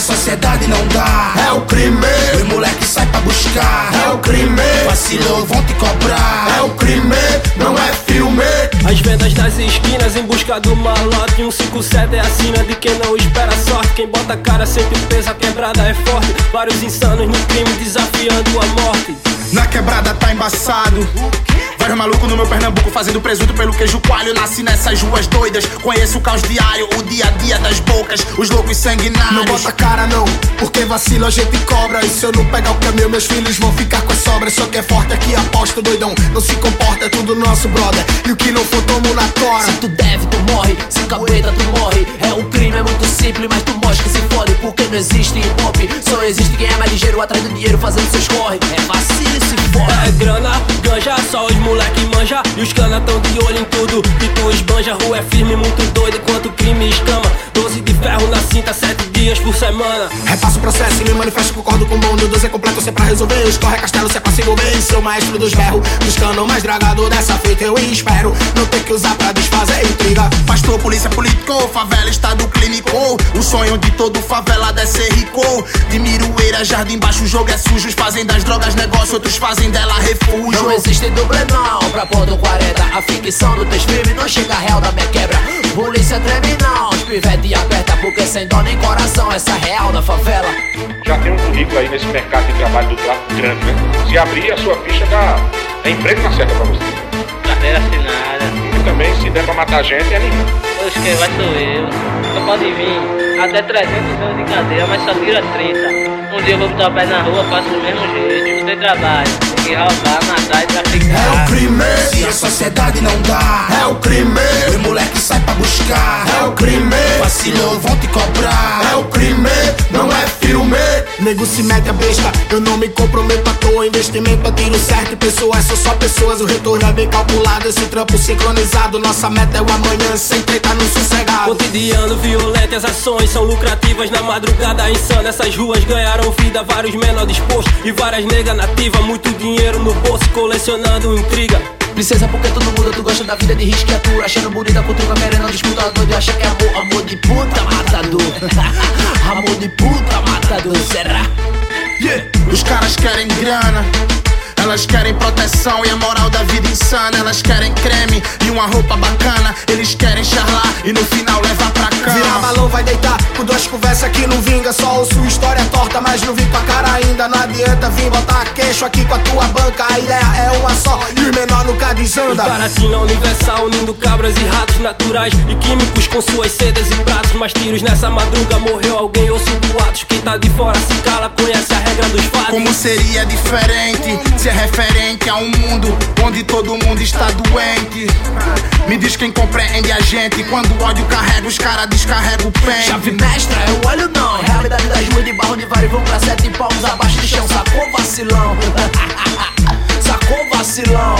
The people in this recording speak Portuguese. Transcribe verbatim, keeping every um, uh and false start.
sociedade não dá. É o crime, o moleque sai pra buscar. É o crime, vacilou, vão te cobrar. É o crime, não é filme. As vendas das esquinas em busca do malote. Um cinco sete é a sina de quem não espera sorte. Quem bota a cara sempre pesa, a quebrada é forte. Vários insanos no crime desafiando a morte. Na quebrada tá embaçado. Vários malucos no meu Pernambuco fazendo presunto pelo queijo coalho. Nasci nessas ruas doidas, conheço o caos diário, o dia a dia das bocas, os loucos sanguinários. Não bota cara não, porque vacilo a gente cobra. E se eu não pegar o caminho, meus filhos vão ficar com as sobras. Só que é forte aqui, aposta, doidão, não se comporta, é tudo nosso brother. E o que não for, tomo na tora. Se tu deve, tu morre, se cabreta, tu morre. É um crime, é muito simples, mas tu mostra que se fode. Porque não existe hip-hop, só existe quem é mais ligeiro, atrás do dinheiro, fazendo seus corre. É vacilo e se fode. É grana, ganja, só os moleque manja. E os cana tão de olho em tudo que tu esbanja. Rua é firme, muito doido, enquanto o crime escama. Doze de ferro na cinta, sete dias por semana. Repasso o processo e me manifesto, concordo com o mundo. Doze é completo, se é pra resolver. Escorre castelo, se é pra se envolver. Sou maestro dos berros, buscando o mais dragado dessa feita. Eu espero não ter que usar pra desfazer intriga. Pastor, polícia, político, favela, estado clínico. O sonho de todo favelado é ser rico. De Miroeira, Jardim Baixo, o jogo é sujo. Os fazem das drogas negócio, outros fazem dela refúgio. Não existe dublê não, pra ponto quarenta. A ficção do teus filmes não chega a real da minha quebra. Polícia treme não, os pivete aperta. Porque sem dó nem coração, essa é real da favela. Já tem um currículo aí nesse mercado de trabalho do tráfico grande, né? Se abrir a sua ficha, dá é emprego na certa pra você. Carteira assinada. E também, se der pra matar gente, é nenhum. Pois quem vai sou eu. Só pode vir até trezentos anos de cadeia, mas só tira trinta. Um dia eu vou botar o pé na rua, faço do mesmo jeito. Não tem trabalho, tem que roubar, matar e traficar. É o crime, se a sociedade não dá. É o crime, o moleque sai pra buscar. É o crime, vacilou, vão te cobrar. É o crime, não é filme. Nego se mete a besta, eu não me comprometo à toa. Investimento a tiro certo e pessoas são só pessoas. O retorno é bem calculado, esse trampo sincronizado. Nossa meta é o amanhã, sem treta no sossegado. Cotidiano violento, as ações são lucrativas. Na madrugada insana, essas ruas ganharam vida. Vários menor dispostos e várias negas nativas. Muito dinheiro no bolso, colecionando intriga. Princesa, porque tudo muda, tu gosta da vida de risco e atura. Achando bonita, cutuca, querendo disputar. Doido, acha que é amor, amor de puta, matador. Amor de puta, matador, será? Yeah. Os caras querem grana, elas querem proteção e a moral da vida insana. Elas querem creme e uma roupa bacana. Eles querem charlar e no final levar pra cama. Virar balão, vai deitar, com duas conversas que não vinga. Só ouço história torta, mas não vim com a cara ainda. Não adianta vir botar queixo aqui com a tua banca. A ideia é uma só e o menor nunca desanda. Baratina universal, unindo cabras e ratos naturais e químicos com suas sedas e pratos. Mais tiros nessa madruga, morreu alguém, ouço boatos. Quem tá de fora se cala, conhece a regra dos fatos. Como seria diferente se é referente a um mundo onde todo mundo está doente? Me diz quem compreende a gente. Quando o ódio carrega, os caras descarregam o pente. Chave mestra, eu olho não. Realidade das ruas de barro de vários vão pra sete palmos abaixo de chão. Sacou vacilão? Sacou vacilão?